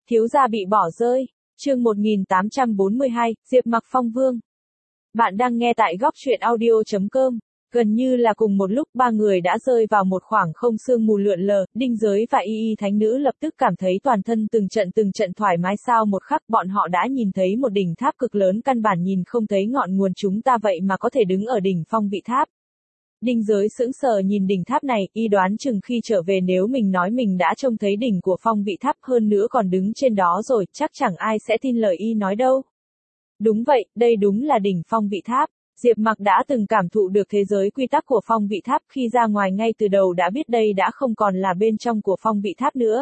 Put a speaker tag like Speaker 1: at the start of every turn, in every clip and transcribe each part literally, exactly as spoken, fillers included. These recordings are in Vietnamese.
Speaker 1: Thiếu gia bị bỏ rơi. Chương một nghìn tám trăm bốn mươi hai, Diệp Mặc Phong Vương. Bạn đang nghe tại góc truyện audio chấm com. Gần như là cùng một lúc ba người đã rơi vào một khoảng không sương mù lượn lờ, Đinh Giới và Y Y Thánh Nữ lập tức cảm thấy toàn thân từng trận từng trận thoải mái sao một khắc bọn họ đã nhìn thấy một đỉnh tháp cực lớn căn bản nhìn không thấy ngọn nguồn chúng ta vậy mà có thể đứng ở đỉnh phong vị tháp. Đinh Giới sững sờ nhìn đỉnh tháp này, y đoán chừng khi trở về nếu mình nói mình đã trông thấy đỉnh của phong vị tháp hơn nữa còn đứng trên đó rồi, chắc chẳng ai sẽ tin lời y nói đâu. Đúng vậy, đây đúng là đỉnh phong vị tháp. Diệp Mặc đã từng cảm thụ được thế giới quy tắc của phong vị tháp khi ra ngoài ngay từ đầu đã biết đây đã không còn là bên trong của phong vị tháp nữa.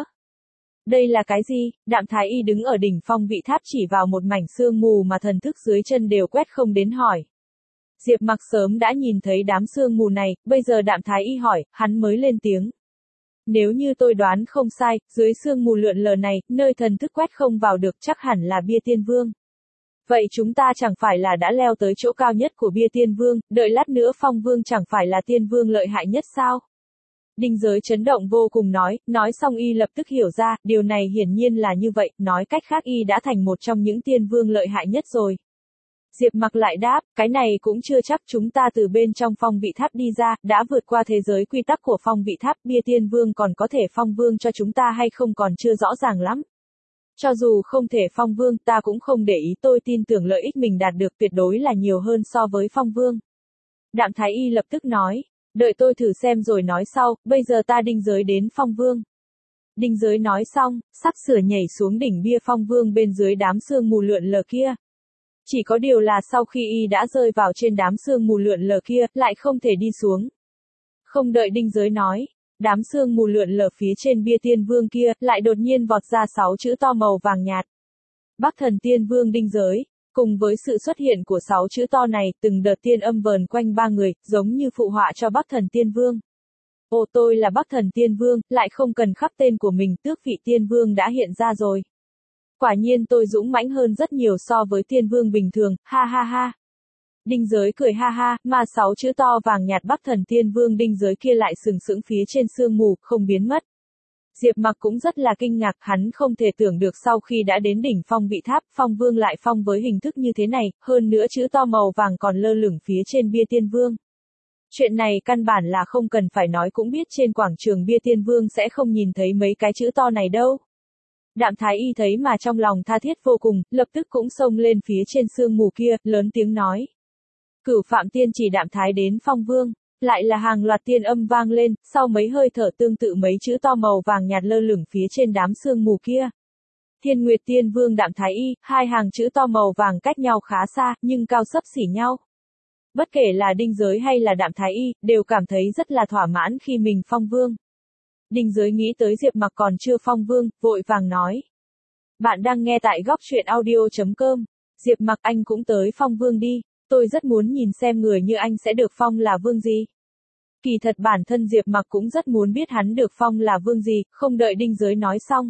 Speaker 1: Đây là cái gì? Đạm Thái Y đứng ở đỉnh phong vị tháp chỉ vào một mảnh sương mù mà thần thức dưới chân đều quét không đến hỏi. Diệp Mặc sớm đã nhìn thấy đám sương mù này, bây giờ Đạm Thái Y hỏi, hắn mới lên tiếng. Nếu như tôi đoán không sai, dưới sương mù lượn lờ này, nơi thần thức quét không vào được chắc hẳn là Bia Tiên Vương. Vậy chúng ta chẳng phải là đã leo tới chỗ cao nhất của Bia Tiên Vương, đợi lát nữa Phong Vương chẳng phải là Tiên Vương lợi hại nhất sao? Đinh Giới chấn động vô cùng nói, nói xong y lập tức hiểu ra, điều này hiển nhiên là như vậy, nói cách khác y đã thành một trong những Tiên Vương lợi hại nhất rồi. Diệp Mặc lại đáp, cái này cũng chưa chắc chúng ta từ bên trong phong vị tháp đi ra, đã vượt qua thế giới quy tắc của phong vị tháp, Bia Tiên Vương còn có thể phong vương cho chúng ta hay không còn chưa rõ ràng lắm. Cho dù không thể phong vương ta cũng không để ý, tôi tin tưởng lợi ích mình đạt được tuyệt đối là nhiều hơn so với phong vương. Đạm Thái Y lập tức nói, đợi tôi thử xem rồi nói sau, bây giờ ta Đinh Giới đến phong vương. Đinh Giới nói xong, sắp sửa nhảy xuống đỉnh bia phong vương bên dưới đám sương mù lượn lờ kia. Chỉ có điều là sau khi y đã rơi vào trên đám sương mù lượn lờ kia, lại không thể đi xuống. Không đợi Đinh Giới nói, đám sương mù lượn lờ phía trên Bia Tiên Vương kia, lại đột nhiên vọt ra sáu chữ to màu vàng nhạt. Bắc Thần Tiên Vương Đinh Giới. Cùng với sự xuất hiện của sáu chữ to này, từng đợt tiên âm vờn quanh ba người, giống như phụ họa cho Bắc Thần Tiên Vương. Ồ, tôi là Bắc Thần Tiên Vương, lại không cần khắc tên của mình, tước vị Tiên Vương đã hiện ra rồi. Quả nhiên tôi dũng mãnh hơn rất nhiều so với Tiên Vương bình thường, ha ha ha. Đinh Giới cười ha ha, mà sáu chữ to vàng nhạt Bắc Thần Tiên Vương Đinh Giới kia lại sừng sững phía trên sương mù, không biến mất. Diệp Mặc cũng rất là kinh ngạc, hắn không thể tưởng được sau khi đã đến đỉnh phong vị tháp, Phong Vương lại phong với hình thức như thế này, hơn nữa chữ to màu vàng còn lơ lửng phía trên Bia Tiên Vương. Chuyện này căn bản là không cần phải nói cũng biết trên quảng trường Bia Tiên Vương sẽ không nhìn thấy mấy cái chữ to này đâu. Đạm Thái Y thấy mà trong lòng tha thiết vô cùng, lập tức cũng xông lên phía trên sương mù kia, lớn tiếng nói. Cửu Phạm Tiên chỉ Đạm Thái đến Phong Vương, lại là hàng loạt tiên âm vang lên, sau mấy hơi thở tương tự mấy chữ to màu vàng nhạt lơ lửng phía trên đám sương mù kia. Thiên Nguyệt Tiên Vương Đạm Thái Y, hai hàng chữ to màu vàng cách nhau khá xa, nhưng cao xấp xỉ nhau. Bất kể là Đinh Giới hay là Đạm Thái Y, đều cảm thấy rất là thỏa mãn khi mình Phong Vương. Đinh Giới nghĩ tới Diệp Mặc còn chưa phong vương, vội vàng nói. Bạn đang nghe tại góc truyện audio chấm com. Diệp Mặc anh cũng tới phong vương đi, tôi rất muốn nhìn xem người như anh sẽ được phong là vương gì. Kỳ thật bản thân Diệp Mặc cũng rất muốn biết hắn được phong là vương gì, không đợi Đinh Giới nói xong.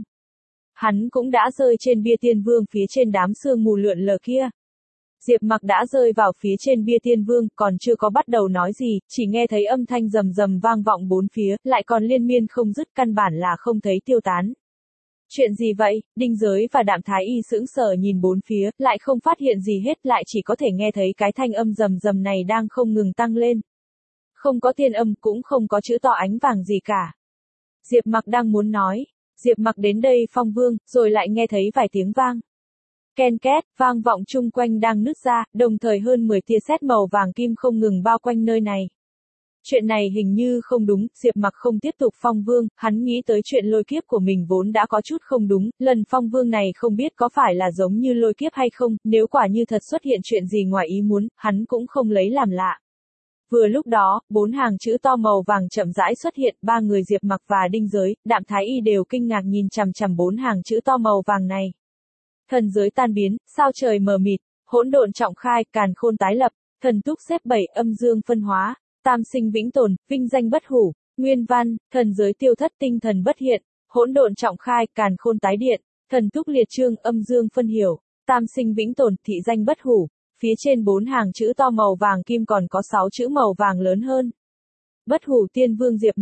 Speaker 1: Hắn cũng đã rơi trên Bia Tiên Vương phía trên đám sương mù lượn lờ kia. Diệp Mặc đã rơi vào phía trên Bia Tiên Vương, còn chưa có bắt đầu nói gì, chỉ nghe thấy âm thanh rầm rầm vang vọng bốn phía, lại còn liên miên không dứt căn bản là không thấy tiêu tán. Chuyện gì vậy? Đinh Giới và Đạm Thái Y sững sờ nhìn bốn phía, lại không phát hiện gì hết, lại chỉ có thể nghe thấy cái thanh âm rầm rầm này đang không ngừng tăng lên. Không có tiên âm, cũng không có chữ to ánh vàng gì cả. Diệp Mặc đang muốn nói, Diệp Mặc đến đây phong vương, rồi lại nghe thấy vài tiếng vang. Ken két, vang vọng chung quanh đang nứt ra, đồng thời hơn mười tia sét màu vàng kim không ngừng bao quanh nơi này. Chuyện này hình như không đúng, Diệp Mặc không tiếp tục phong vương, hắn nghĩ tới chuyện lôi kiếp của mình vốn đã có chút không đúng, lần phong vương này không biết có phải là giống như lôi kiếp hay không, nếu quả như thật xuất hiện chuyện gì ngoài ý muốn, hắn cũng không lấy làm lạ. Vừa lúc đó, bốn hàng chữ to màu vàng chậm rãi xuất hiện, ba người Diệp Mặc và Đinh Giới, Đạm Thái Y đều kinh ngạc nhìn chằm chằm bốn hàng chữ to màu vàng này. Thần giới tan biến, sao trời mờ mịt, hỗn độn trọng khai, càn khôn tái lập, thần túc xếp bảy, âm dương phân hóa, tam sinh vĩnh tồn, vinh danh bất hủ, nguyên văn, thần giới tiêu thất tinh thần bất hiện, hỗn độn trọng khai, càn khôn tái điện, thần túc liệt chương, âm dương phân hiểu, tam sinh vĩnh tồn, thị danh bất hủ. Phía trên bốn hàng chữ to màu vàng kim còn có sáu chữ màu vàng lớn hơn. Bất hủ Tiên Vương Diệp Mặc.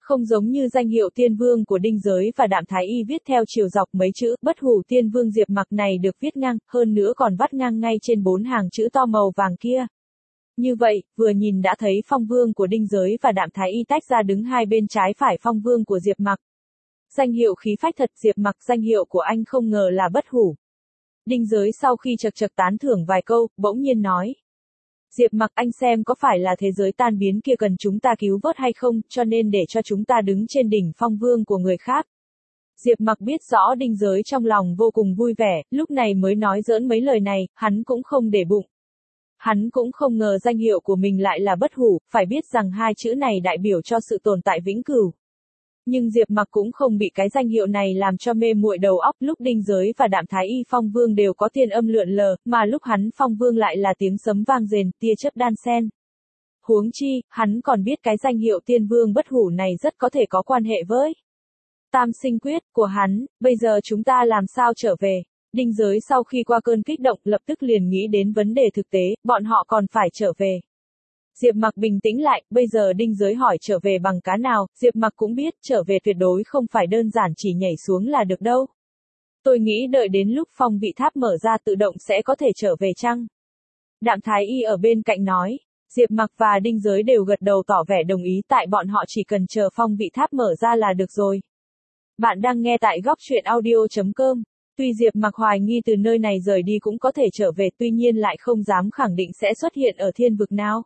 Speaker 1: Không giống như danh hiệu tiên vương của Đinh Giới và Đạm Thái Y viết theo chiều dọc mấy chữ, bất hủ tiên vương Diệp Mặc này được viết ngang, hơn nữa còn vắt ngang ngay trên bốn hàng chữ to màu vàng kia. Như vậy, vừa nhìn đã thấy phong vương của Đinh Giới và Đạm Thái Y tách ra đứng hai bên trái phải phong vương của Diệp Mặc. Danh hiệu khí phách thật Diệp Mặc, danh hiệu của anh không ngờ là bất hủ. Đinh Giới sau khi chật chật tán thưởng vài câu, bỗng nhiên nói. Diệp Mặc, anh xem có phải là thế giới tan biến kia cần chúng ta cứu vớt hay không, cho nên để cho chúng ta đứng trên đỉnh phong vương của người khác. Diệp Mặc biết rõ Đinh Giới trong lòng vô cùng vui vẻ, lúc này mới nói giỡn mấy lời này, hắn cũng không để bụng. Hắn cũng không ngờ danh hiệu của mình lại là bất hủ, phải biết rằng hai chữ này đại biểu cho sự tồn tại vĩnh cửu. Nhưng Diệp Mặc cũng không bị cái danh hiệu này làm cho mê muội đầu óc, lúc Đinh Giới và Đạm Thái Y phong vương đều có tiên âm lượn lờ, mà lúc hắn phong vương lại là tiếng sấm vang rền, tia chớp đan xen. Huống chi, hắn còn biết cái danh hiệu tiên vương bất hủ này rất có thể có quan hệ với tam sinh quyết của hắn, bây giờ chúng ta làm sao trở về? Đinh Giới sau khi qua cơn kích động lập tức liền nghĩ đến vấn đề thực tế, bọn họ còn phải trở về. Diệp Mặc bình tĩnh lại, bây giờ Đinh Giới hỏi trở về bằng cá nào, Diệp Mặc cũng biết trở về tuyệt đối không phải đơn giản chỉ nhảy xuống là được đâu. Tôi nghĩ đợi đến lúc phong vị tháp mở ra tự động sẽ có thể trở về chăng? Đạm Thái Y ở bên cạnh nói, Diệp Mặc và Đinh Giới đều gật đầu tỏ vẻ đồng ý, tại bọn họ chỉ cần chờ phong vị tháp mở ra là được rồi. Bạn đang nghe tại góc truyện audio chấm com. Tuy Diệp Mặc hoài nghi từ nơi này rời đi cũng có thể trở về, tuy nhiên lại không dám khẳng định sẽ xuất hiện ở thiên vực nào.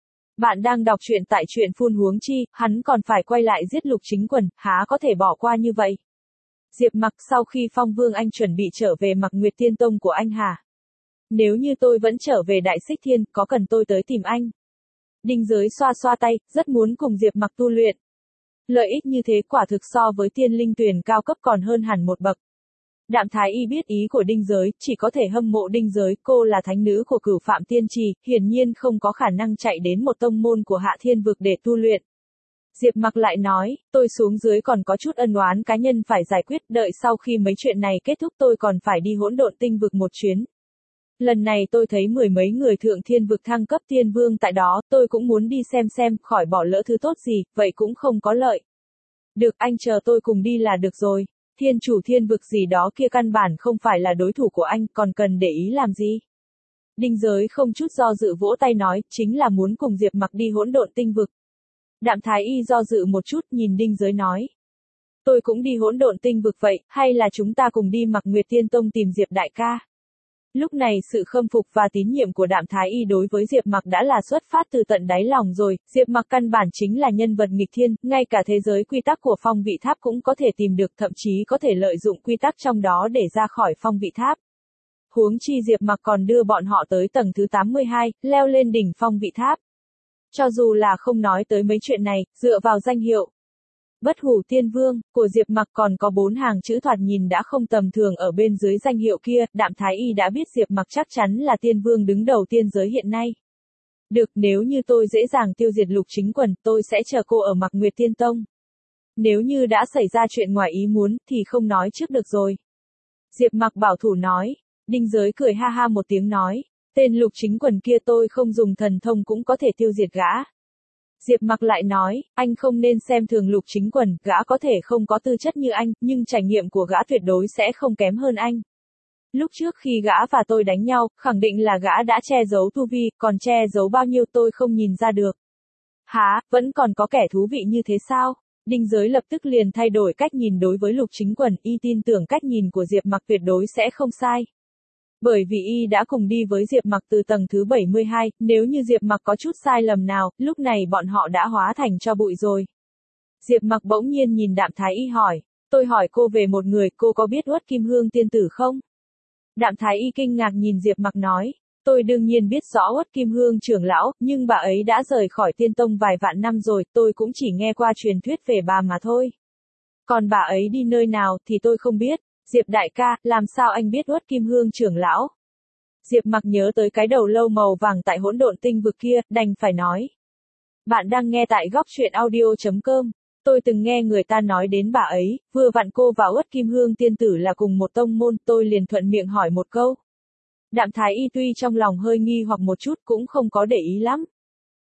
Speaker 1: Bạn đang đọc truyện tại truyện phun huống chi, hắn còn phải quay lại giết Lục Chính Quần, há có thể bỏ qua như vậy. Diệp Mặc, sau khi phong vương anh chuẩn bị trở về Mặc Nguyệt Tiên Tông của anh hả? Nếu như tôi vẫn trở về Đại Xích Thiên, có cần tôi tới tìm anh? Đinh Giới xoa xoa tay, rất muốn cùng Diệp Mặc tu luyện. Lợi ích như thế quả thực so với tiên linh tuyển cao cấp còn hơn hẳn một bậc. Đạm Thái Y biết ý của Đinh Giới, chỉ có thể hâm mộ Đinh Giới, cô là thánh nữ của Cửu Phạm Tiên Trì, hiển nhiên không có khả năng chạy đến một tông môn của Hạ Thiên Vực để tu luyện. Diệp Mặc lại nói, tôi xuống dưới còn có chút ân oán cá nhân phải giải quyết, đợi sau khi mấy chuyện này kết thúc tôi còn phải đi Hỗn Độn Tinh Vực một chuyến. Lần này tôi thấy mười mấy người Thượng Thiên Vực thăng cấp tiên vương tại đó, tôi cũng muốn đi xem xem, khỏi bỏ lỡ thứ tốt gì, vậy cũng không có lợi. Được, anh chờ tôi cùng đi là được rồi. Thiên chủ thiên vực gì đó kia căn bản không phải là đối thủ của anh, còn cần để ý làm gì? Đinh Giới không chút do dự vỗ tay nói, chính là muốn cùng Diệp Mặc đi Hỗn Độn Tinh Vực. Đạm Thái Y do dự một chút, nhìn Đinh Giới nói. Tôi cũng đi Hỗn Độn Tinh Vực vậy, hay là chúng ta cùng đi Mặc Nguyệt Tiên Tông tìm Diệp đại ca? Lúc này sự khâm phục và tín nhiệm của Đạm Thái Y đối với Diệp Mặc đã là xuất phát từ tận đáy lòng rồi, Diệp Mặc căn bản chính là nhân vật nghịch thiên, ngay cả thế giới quy tắc của phong vị tháp cũng có thể tìm được, thậm chí có thể lợi dụng quy tắc trong đó để ra khỏi phong vị tháp. Huống chi Diệp Mặc còn đưa bọn họ tới tầng thứ tám mươi hai, leo lên đỉnh phong vị tháp. Cho dù là không nói tới mấy chuyện này, dựa vào danh hiệu Bất hủ tiên vương của Diệp Mặc còn có bốn hàng chữ thoạt nhìn đã không tầm thường ở bên dưới danh hiệu kia, Đạm Thái Y đã biết Diệp Mặc chắc chắn là tiên vương đứng đầu tiên giới hiện nay. Được, nếu như tôi dễ dàng tiêu diệt Lục Chính Quần, tôi sẽ chờ cô ở Mặc Nguyệt Tiên Tông. Nếu như đã xảy ra chuyện ngoài ý muốn, thì không nói trước được rồi. Diệp Mặc bảo thủ nói. Đinh Giới cười ha ha một tiếng nói, tên Lục Chính Quần kia tôi không dùng thần thông cũng có thể tiêu diệt gã. Diệp Mặc lại nói, anh không nên xem thường Lục Chính Quần, gã có thể không có tư chất như anh, nhưng trải nghiệm của gã tuyệt đối sẽ không kém hơn anh. Lúc trước khi gã và tôi đánh nhau, khẳng định là gã đã che giấu tu vi, còn che giấu bao nhiêu tôi không nhìn ra được. Hả, vẫn còn có kẻ thú vị như thế sao? Đinh Giới lập tức liền thay đổi cách nhìn đối với Lục Chính Quần, y tin tưởng cách nhìn của Diệp Mặc tuyệt đối sẽ không sai. Bởi vì y đã cùng đi với Diệp Mặc từ tầng thứ bảy mươi hai, nếu như Diệp Mặc có chút sai lầm nào, lúc này bọn họ đã hóa thành tro bụi rồi. Diệp Mặc bỗng nhiên nhìn Đạm Thái Y hỏi, tôi hỏi cô về một người, cô có biết Uất Kim Hương tiên tử không? Đạm Thái Y kinh ngạc nhìn Diệp Mặc nói, tôi đương nhiên biết rõ Uất Kim Hương trưởng lão, nhưng bà ấy đã rời khỏi tiên tông vài vạn năm rồi, tôi cũng chỉ nghe qua truyền thuyết về bà mà thôi. Còn bà ấy đi nơi nào thì tôi không biết. Diệp đại ca, làm sao anh biết Uất Kim Hương trưởng lão? Diệp Mặc nhớ tới cái đầu lâu màu vàng tại Hỗn Độn Tinh Vực kia, đành phải nói. Bạn đang nghe tại góc truyện audio chấm com. Tôi từng nghe người ta nói đến bà ấy, vừa vặn cô và Uất Kim Hương tiên tử là cùng một tông môn, tôi liền thuận miệng hỏi một câu. Đạm Thái Y tuy trong lòng hơi nghi hoặc một chút cũng không có để ý lắm.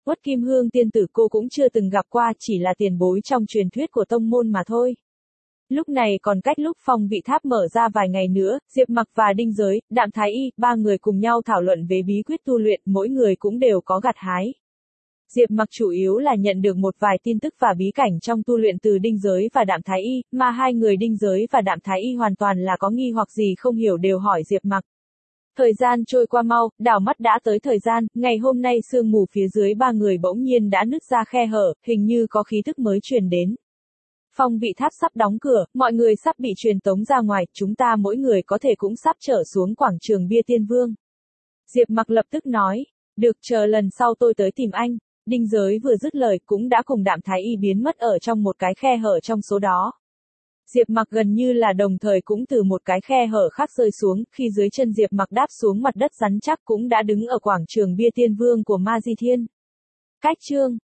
Speaker 1: Quất Kim Hương tiên tử cô cũng chưa từng gặp qua, chỉ là tiền bối trong truyền thuyết của tông môn mà thôi. Lúc này còn cách lúc phong vị tháp mở ra vài ngày nữa, Diệp Mặc và Đinh Giới, Đạm Thái Y, ba người cùng nhau thảo luận về bí quyết tu luyện, mỗi người cũng đều có gặt hái. Diệp Mặc chủ yếu là nhận được một vài tin tức và bí cảnh trong tu luyện từ Đinh Giới và Đạm Thái Y, mà hai người Đinh Giới và Đạm Thái Y hoàn toàn là có nghi hoặc gì không hiểu đều hỏi Diệp Mặc. Thời gian trôi qua mau, đảo mắt đã tới thời gian, ngày hôm nay sương mù phía dưới ba người bỗng nhiên đã nứt ra khe hở, hình như có khí tức mới truyền đến. Phong vị tháp sắp đóng cửa, mọi người sắp bị truyền tống ra ngoài, chúng ta mỗi người có thể cũng sắp trở xuống quảng trường bia tiên vương. Diệp Mặc lập tức nói, được, chờ lần sau tôi tới tìm anh. Đinh Giới vừa dứt lời cũng đã cùng Đạm Thái Y biến mất ở trong một cái khe hở trong số đó. Diệp Mặc gần như là đồng thời cũng từ một cái khe hở khác rơi xuống, khi dưới chân Diệp Mặc đáp xuống mặt đất rắn chắc cũng đã đứng ở quảng trường bia tiên vương của Ma Di Thiên. Cách chương